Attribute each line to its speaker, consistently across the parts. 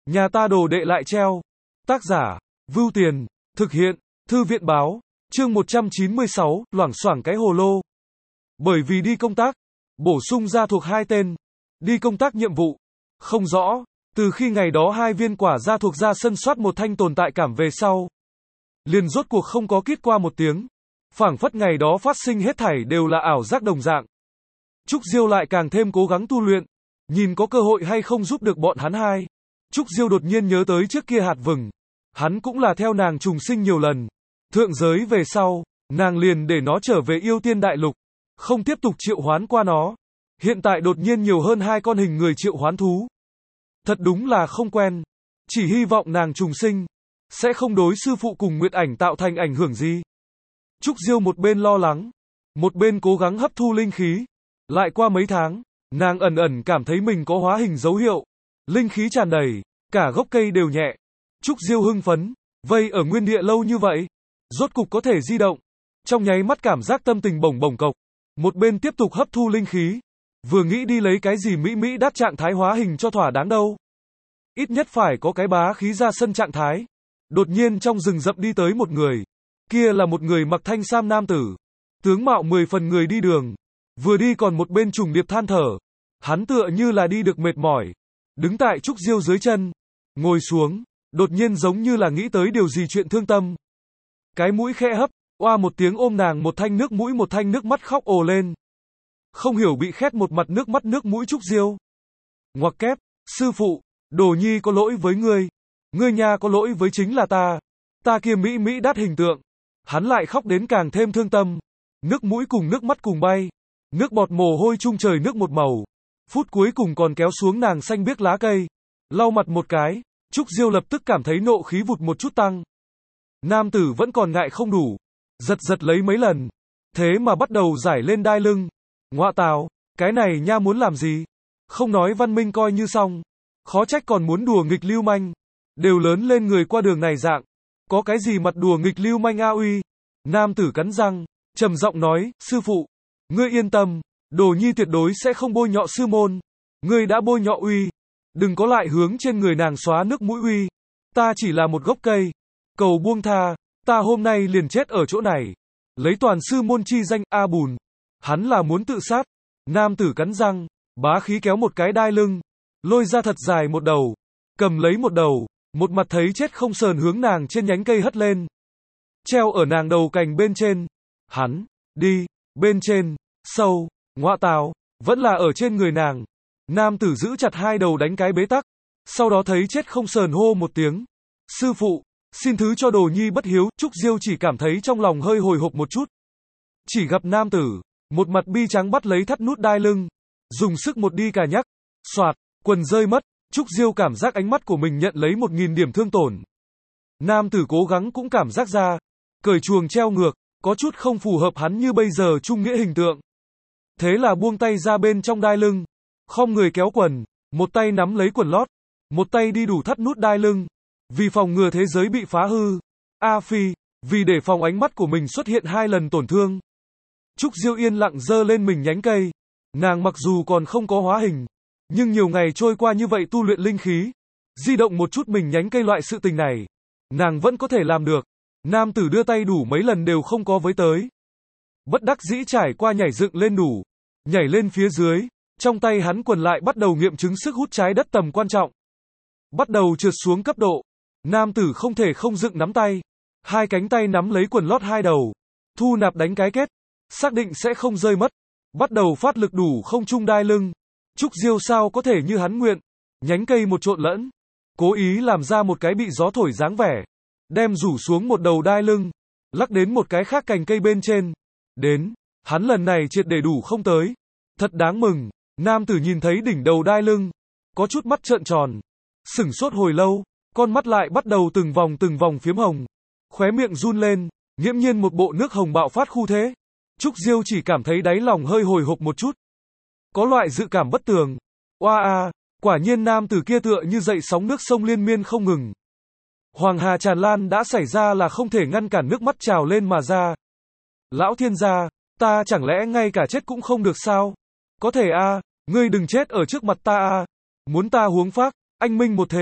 Speaker 1: Nhà ta đồ đệ lại treo. Tác giả, Vưu Tiền, thực hiện, Thư viện báo, chương 196, loảng xoảng cái hồ lô. Bởi vì đi công tác, bổ sung ra thuộc 2 tên. Đi công tác nhiệm vụ, không rõ, từ khi ngày đó 2 viên quả ra thuộc ra sân soát một thanh tồn tại cảm về sau. Liền rốt cuộc không có kít qua một tiếng. Phảng phất ngày đó phát sinh hết thảy đều là ảo giác đồng dạng. Trúc Diêu lại càng thêm cố gắng tu luyện, nhìn có cơ hội hay không giúp được bọn hắn hai. Trúc Diêu đột nhiên nhớ tới trước kia hạt vừng. Hắn cũng là theo nàng trùng sinh nhiều lần. Thượng giới về sau, nàng liền để nó trở về yêu tiên đại lục. Không tiếp tục triệu hoán qua nó. Hiện tại đột nhiên nhiều hơn 2 con hình người triệu hoán thú. Thật đúng là không quen. Chỉ hy vọng nàng trùng sinh sẽ không đối sư phụ cùng Nguyệt Ảnh tạo thành ảnh hưởng gì. Trúc Diêu một bên lo lắng, một bên cố gắng hấp thu linh khí. Lại qua mấy tháng, nàng ẩn ẩn cảm thấy mình có hóa hình dấu hiệu. Linh khí tràn đầy, cả gốc cây đều nhẹ. Trúc Diêu hưng phấn, vây ở nguyên địa lâu như vậy, rốt cục có thể di động. Trong nháy mắt cảm giác tâm tình bổng bổng cộc. Một bên tiếp tục hấp thu linh khí, vừa nghĩ đi lấy cái gì mỹ đắt trạng thái hóa hình cho thỏa đáng đâu. Ít nhất phải có cái bá khí ra sân trạng thái. Đột nhiên trong rừng rậm đi tới một người. Kia là một người mặc thanh sam nam tử. Tướng mạo 10 phần người đi đường. Vừa đi còn một bên trùng điệp than thở. Hắn tựa như là đi được mệt mỏi. Đứng tại Trúc Diêu dưới chân. Ngồi xuống. Đột nhiên giống như là nghĩ tới điều gì chuyện thương tâm. Cái mũi khẽ hấp. Oa một tiếng ôm nàng một thanh nước mũi một thanh nước mắt khóc ồ lên. Không hiểu bị khét một mặt nước mắt nước mũi Trúc Diêu. Ngoặc kép. Sư phụ. Đồ nhi có lỗi với ngươi. Ngươi nha có lỗi với chính là ta. Ta kia mỹ đắt hình tượng. Hắn lại khóc đến càng thêm thương tâm. Nước mũi cùng nước mắt cùng bay. Nước bọt mồ hôi chung trời nước một màu. Phút cuối cùng còn kéo xuống nàng xanh biếc lá cây. Lau mặt một cái. Trúc Diêu lập tức cảm thấy nộ khí vụt một chút tăng. Nam tử vẫn còn ngại không đủ. Giật lấy mấy lần. Thế mà bắt đầu giải lên đai lưng. Ngoạ tào, cái này nha muốn làm gì? Không nói văn minh coi như xong. Khó trách còn muốn đùa nghịch lưu manh. Đều lớn lên người qua đường này dạng. Có cái gì mặt đùa nghịch lưu manh a uy. Nam tử cắn răng, trầm giọng nói, sư phụ, ngươi yên tâm, đồ nhi tuyệt đối sẽ không bôi nhọ sư môn. Ngươi đã bôi nhọ uy. Đừng có lại hướng trên người nàng xóa nước mũi uy. Ta chỉ là một gốc cây. Cầu buông tha, ta hôm nay liền chết ở chỗ này. Lấy toàn sư môn chi danh A Bùn. Hắn là muốn tự sát. Nam tử cắn răng, bá khí kéo một cái đai lưng. Lôi ra thật dài một đầu. Cầm lấy một đầu. Một mặt thấy chết không sờn hướng nàng trên nhánh cây hất lên. Treo ở nàng đầu cành bên trên. Hắn, đi, bên trên, sâu, ngoạ tào, vẫn là ở trên người nàng. Nam tử giữ chặt 2 đầu đánh cái bế tắc. Sau đó thấy chết không sờn hô một tiếng. Sư phụ, xin thứ cho đồ nhi bất hiếu. Trúc Diêu chỉ cảm thấy trong lòng hơi hồi hộp một chút. Chỉ gặp nam tử, một mặt bi trắng bắt lấy thắt nút đai lưng. Dùng sức một đi cà nhắc. Soạt, quần rơi mất. Trúc Diêu cảm giác ánh mắt của mình nhận lấy 1000 điểm thương tổn. Nam tử cố gắng cũng cảm giác ra. Cởi chuồng treo ngược, có chút không phù hợp hắn như bây giờ trung nghĩa hình tượng. Thế là buông tay ra bên trong đai lưng. Khom người kéo quần. Một tay nắm lấy quần lót. Một tay đi đủ thắt nút đai lưng. Vì phòng ngừa thế giới bị phá hư. A phi, vì để phòng ánh mắt của mình xuất hiện 2 lần tổn thương. Trúc Diêu yên lặng giơ lên mình nhánh cây. Nàng mặc dù còn không có hóa hình. Nhưng nhiều ngày trôi qua như vậy tu luyện linh khí. Di động một chút mình nhánh cây loại sự tình này. Nàng vẫn có thể làm được. Nam tử đưa tay đủ mấy lần đều không có với tới. Bất đắc dĩ trải qua nhảy dựng lên đủ. Nhảy lên phía dưới. Trong tay hắn quần lại bắt đầu nghiệm chứng sức hút trái đất tầm quan trọng. Bắt đầu trượt xuống cấp độ. Nam tử không thể không dựng nắm tay. 2 cánh tay nắm lấy quần lót 2 đầu. Thu nạp đánh cái kết. Xác định sẽ không rơi mất. Bắt đầu phát lực đủ không trung đai lưng. Trúc Diêu sao có thể như hắn nguyện. Nhánh cây một trộn lẫn. Cố ý làm ra một cái bị gió thổi dáng vẻ. Đem rủ xuống một đầu đai lưng. Lắc đến một cái khác cành cây bên trên. Đến. Hắn lần này triệt để đủ không tới. Thật đáng mừng. Nam tử nhìn thấy đỉnh đầu đai lưng. Có chút mắt trợn tròn. Sửng sốt hồi lâu. Con mắt lại bắt đầu từng vòng phiếm hồng. Khóe miệng run lên. Nghiễm nhiên một bộ nước hồng bạo phát khu thế. Trúc Diêu chỉ cảm thấy đáy lòng hơi hồi hộp một chút. Có loại dự cảm bất tường. Oa a, quả nhiên nam tử kia tựa như dậy sóng nước sông liên miên không ngừng. Hoàng hà tràn lan đã xảy ra là không thể ngăn cản nước mắt trào lên mà ra. Lão thiên gia, ta chẳng lẽ ngay cả chết cũng không được sao? Có thể a, ngươi đừng chết ở trước mặt ta a. Muốn ta huống phác, anh minh một thế.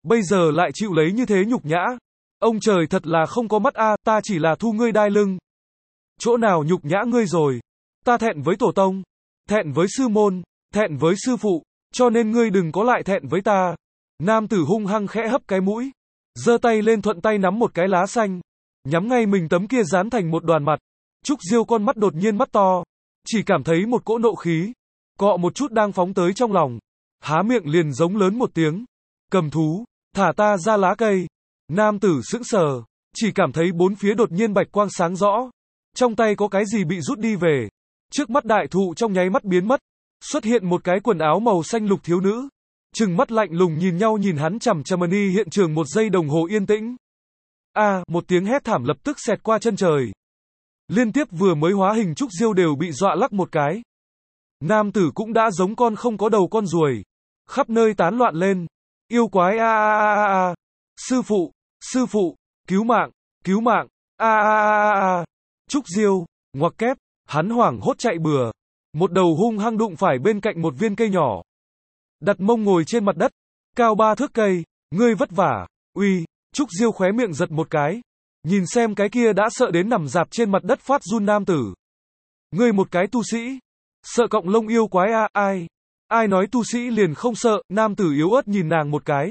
Speaker 1: bây giờ lại chịu lấy như thế nhục nhã. Ông trời thật là không có mắt a, ta chỉ là thu ngươi đai lưng. Chỗ nào nhục nhã ngươi rồi? Ta thẹn với tổ tông, thẹn với sư môn, thẹn với sư phụ, cho nên ngươi đừng có lại thẹn với ta. Nam tử hung hăng khẽ hấp cái mũi, giơ tay lên thuận tay nắm một cái lá xanh, nhắm ngay mình tấm kia dán thành một đoàn mặt. Trúc Diêu con mắt đột nhiên mắt to, chỉ cảm thấy một cỗ nộ khí, cọ một chút đang phóng tới trong lòng. Há miệng liền giống lớn một tiếng. Cầm thú, thả ta ra lá cây. Nam tử sững sờ, chỉ cảm thấy bốn phía đột nhiên bạch quang sáng rõ. Trong tay có cái gì bị rút đi về. Trước mắt đại thụ trong nháy mắt biến mất. Xuất hiện một cái quần áo màu xanh lục thiếu nữ. Trừng mắt lạnh lùng nhìn nhau nhìn hắn chằm chằm đi hiện trường một giây đồng hồ yên tĩnh. Một tiếng hét thảm lập tức xẹt qua chân trời. Liên tiếp vừa mới hóa hình Trúc Diêu đều bị dọa lắc một cái. Nam tử cũng đã giống con không có đầu con ruồi, khắp nơi tán loạn lên. Yêu quái sư phụ, cứu mạng, cứu mạng, Trúc Diêu, ngoặc kép, hắn hoảng hốt chạy bừa, một đầu hung hăng đụng phải bên cạnh một viên cây nhỏ. Đặt mông ngồi trên mặt đất, cao 3 thước cây, ngươi vất vả, uy, Trúc Diêu khóe miệng giật một cái, nhìn xem cái kia đã sợ đến nằm dạp trên mặt đất phát run nam tử. Ngươi một cái tu sĩ, sợ cộng lông yêu quái ai nói tu sĩ liền không sợ, nam tử yếu ớt nhìn nàng một cái.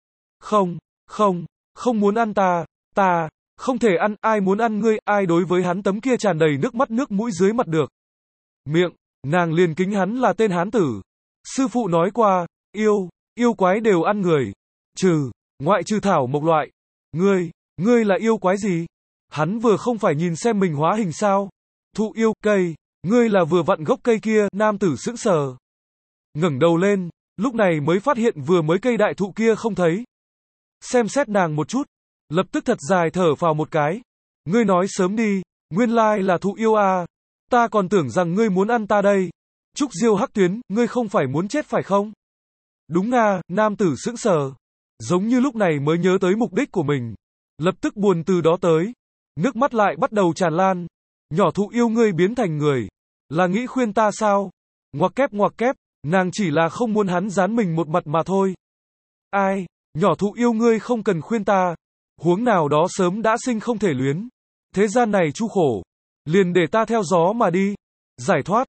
Speaker 1: Không muốn ăn ta không thể ăn, ai muốn ăn ngươi, ai đối với hắn tấm kia tràn đầy nước mắt nước mũi dưới mặt được. Miệng, nàng liền kính hắn là tên hán tử. Sư phụ nói qua, yêu quái đều ăn người. Ngoại trừ thảo mộc loại. Ngươi là yêu quái gì? Hắn vừa không phải nhìn xem mình hóa hình sao? Thụ yêu, cây, ngươi là vừa vặn gốc cây kia, nam tử sững sờ. Ngẩng đầu lên, lúc này mới phát hiện vừa mới cây đại thụ kia không thấy. Xem xét nàng một chút, lập tức thật dài thở phào một cái. Ngươi nói sớm đi, nguyên lai là thụ yêu ta còn tưởng rằng ngươi muốn ăn ta đây. Trúc Diêu hắc tuyến, ngươi không phải muốn chết phải không? Đúng nam tử sững sờ. Giống như lúc này mới nhớ tới mục đích của mình. Lập tức buồn từ đó tới. Nước mắt lại bắt đầu tràn lan. Nhỏ thụ yêu ngươi biến thành người. Là nghĩ khuyên ta sao? Ngoặc kép, nàng chỉ là không muốn hắn dán mình một mặt mà thôi. Ai? Nhỏ thụ yêu ngươi không cần khuyên ta. Huống nào đó sớm đã sinh không thể luyến. Thế gian này chu khổ. Liền để ta theo gió mà đi. Giải thoát.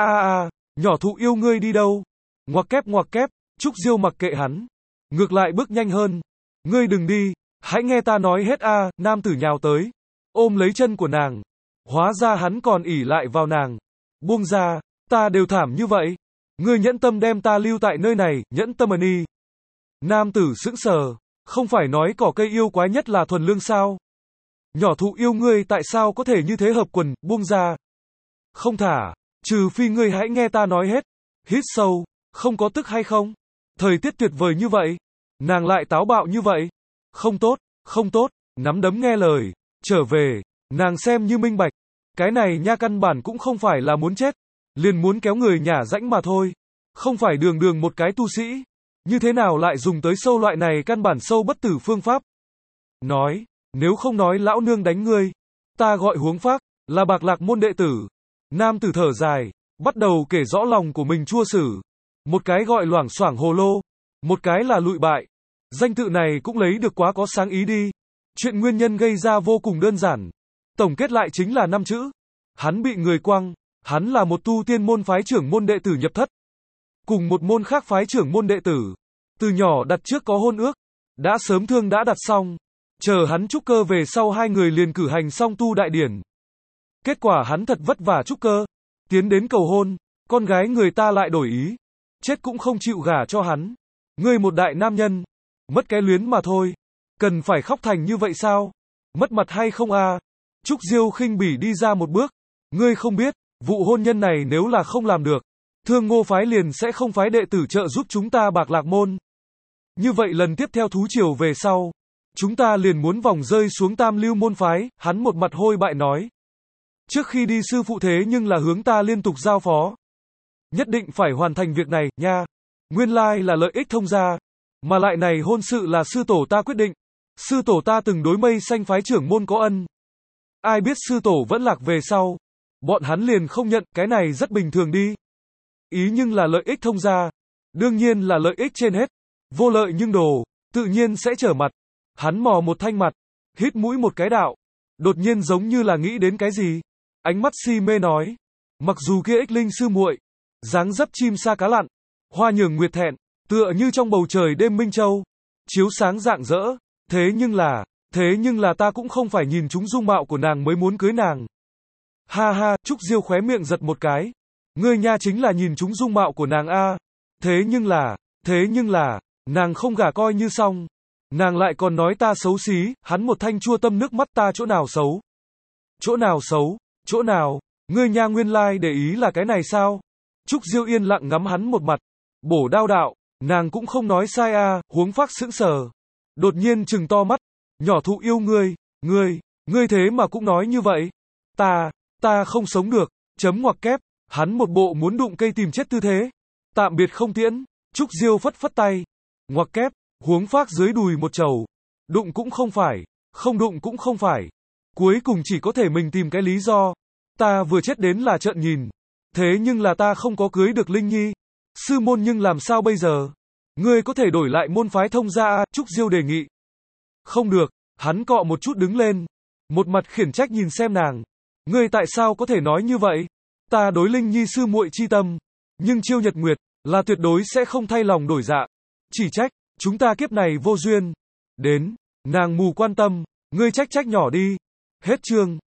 Speaker 1: Nhỏ thụ yêu ngươi đi đâu? Ngoặc kép, Trúc Diêu mặc kệ hắn. Ngược lại bước nhanh hơn. Ngươi đừng đi. Hãy nghe ta nói hết nam tử nhào tới. Ôm lấy chân của nàng. Hóa ra hắn còn ỷ lại vào nàng. Buông ra, ta đều thảm như vậy. Ngươi nhẫn tâm đem ta lưu tại nơi này, nhẫn tâm đi. Nam tử sững sờ, không phải nói cỏ cây yêu quái nhất là thuần lương sao? Nhỏ thụ yêu ngươi tại sao có thể như thế hợp quần, buông ra. Không thả, trừ phi ngươi hãy nghe ta nói hết. Hít sâu, không có tức hay không? Thời tiết tuyệt vời như vậy, nàng lại táo bạo như vậy. Không tốt, nắm đấm nghe lời, trở về, nàng xem như minh bạch. Cái này nha căn bản cũng không phải là muốn chết, liền muốn kéo người nhả rãnh mà thôi. Không phải đường một cái tu sĩ. Như thế nào lại dùng tới sâu loại này căn bản sâu bất tử phương pháp? Nói, nếu không nói lão nương đánh ngươi, ta gọi Huống Phác, là Bạc Lạc môn đệ tử. Nam tử thở dài, bắt đầu kể rõ lòng của mình chua xử. Một cái gọi Loảng Xoảng Hồ Lô, một cái là Lụi Bại. Danh tự này cũng lấy được quá có sáng ý đi. Chuyện nguyên nhân gây ra vô cùng đơn giản. Tổng kết lại chính là 5 chữ. Hắn bị người quăng, hắn là một tu tiên môn phái trưởng môn đệ tử nhập thất. Cùng một môn khác phái trưởng môn đệ tử. Từ nhỏ đặt trước có hôn ước. Đã sớm thương đã đặt xong. Chờ hắn trúc cơ về sau hai người liền cử hành xong tu đại điển. Kết quả hắn thật vất vả trúc cơ. Tiến đến cầu hôn. Con gái người ta lại đổi ý. Chết cũng không chịu gả cho hắn. Ngươi một đại nam nhân. Mất cái luyến mà thôi. Cần phải khóc thành như vậy sao? Mất mặt hay không Trúc Diêu khinh bỉ đi ra một bước. Ngươi không biết, vụ hôn nhân này nếu là không làm được, Thương Ngô phái liền sẽ không phái đệ tử trợ giúp chúng ta Bạc Lạc môn. Như vậy lần tiếp theo thú triều về sau, chúng ta liền muốn vòng rơi xuống Tam Lưu môn phái, hắn một mặt hôi bại nói. Trước khi đi sư phụ thế nhưng là hướng ta liên tục giao phó. Nhất định phải hoàn thành việc này, nha. Nguyên lai là lợi ích thông gia. Mà lại này hôn sự là sư tổ ta quyết định. Sư tổ ta từng đối Mây Xanh phái trưởng môn có ân. Ai biết sư tổ vẫn lạc về sau. Bọn hắn liền không nhận, cái này rất bình thường đi. Ý nhưng là lợi ích thông gia. Đương nhiên là lợi ích trên hết. Vô lợi nhưng đồ. tự nhiên sẽ trở mặt. Hắn mò một thanh mặt, hít mũi một cái đạo. Đột nhiên giống như là nghĩ đến cái gì. Ánh mắt si mê nói. Mặc dù kia ích linh sư muội, dáng dấp chim sa cá lặn, hoa nhường nguyệt thẹn, tựa như trong bầu trời đêm minh châu, chiếu sáng rạng rỡ, thế nhưng là ta cũng không phải nhìn chúng dung mạo của nàng mới muốn cưới nàng. Ha ha, Trúc Diêu khóe miệng giật một cái. Ngươi nha chính là nhìn chúng dung mạo của nàng a. Thế nhưng là, nàng không gả coi như xong. Nàng lại còn nói ta xấu xí, hắn một thanh chua tâm nước mắt ta chỗ nào xấu. Chỗ nào xấu, chỗ nào, ngươi nha nguyên lai để ý là cái này sao? Trúc Diêu yên lặng ngắm hắn một mặt, bổ đao đạo, nàng cũng không nói sai a. Huống Phác sững sờ. Đột nhiên trừng to mắt, nhỏ thụ yêu ngươi thế mà cũng nói như vậy. Ta không sống được, chấm ngoặc kép, hắn một bộ muốn đụng cây tìm chết tư thế. Tạm biệt không tiễn, Trúc Diêu phất phất tay. Ngoặc kép, Huống Phác dưới đùi một trầu. Đụng cũng không phải, không đụng cũng không phải. Cuối cùng chỉ có thể mình tìm cái lý do. Ta vừa chết đến là trợn nhìn. Thế nhưng là ta không có cưới được Linh Nhi. Sư môn nhưng làm sao bây giờ? Ngươi có thể đổi lại môn phái Thông gia a, Trúc Diêu đề nghị. Không được, hắn cọ một chút đứng lên. Một mặt khiển trách nhìn xem nàng. Ngươi tại sao có thể nói như vậy? Ta đối Linh Nhi sư muội chi tâm. Nhưng Chiêu Nhật Nguyệt, là tuyệt đối sẽ không thay lòng đổi dạ. Chỉ trách, chúng ta kiếp này vô duyên. Đến, nàng mù quan tâm, ngươi trách nhỏ đi. Hết chương.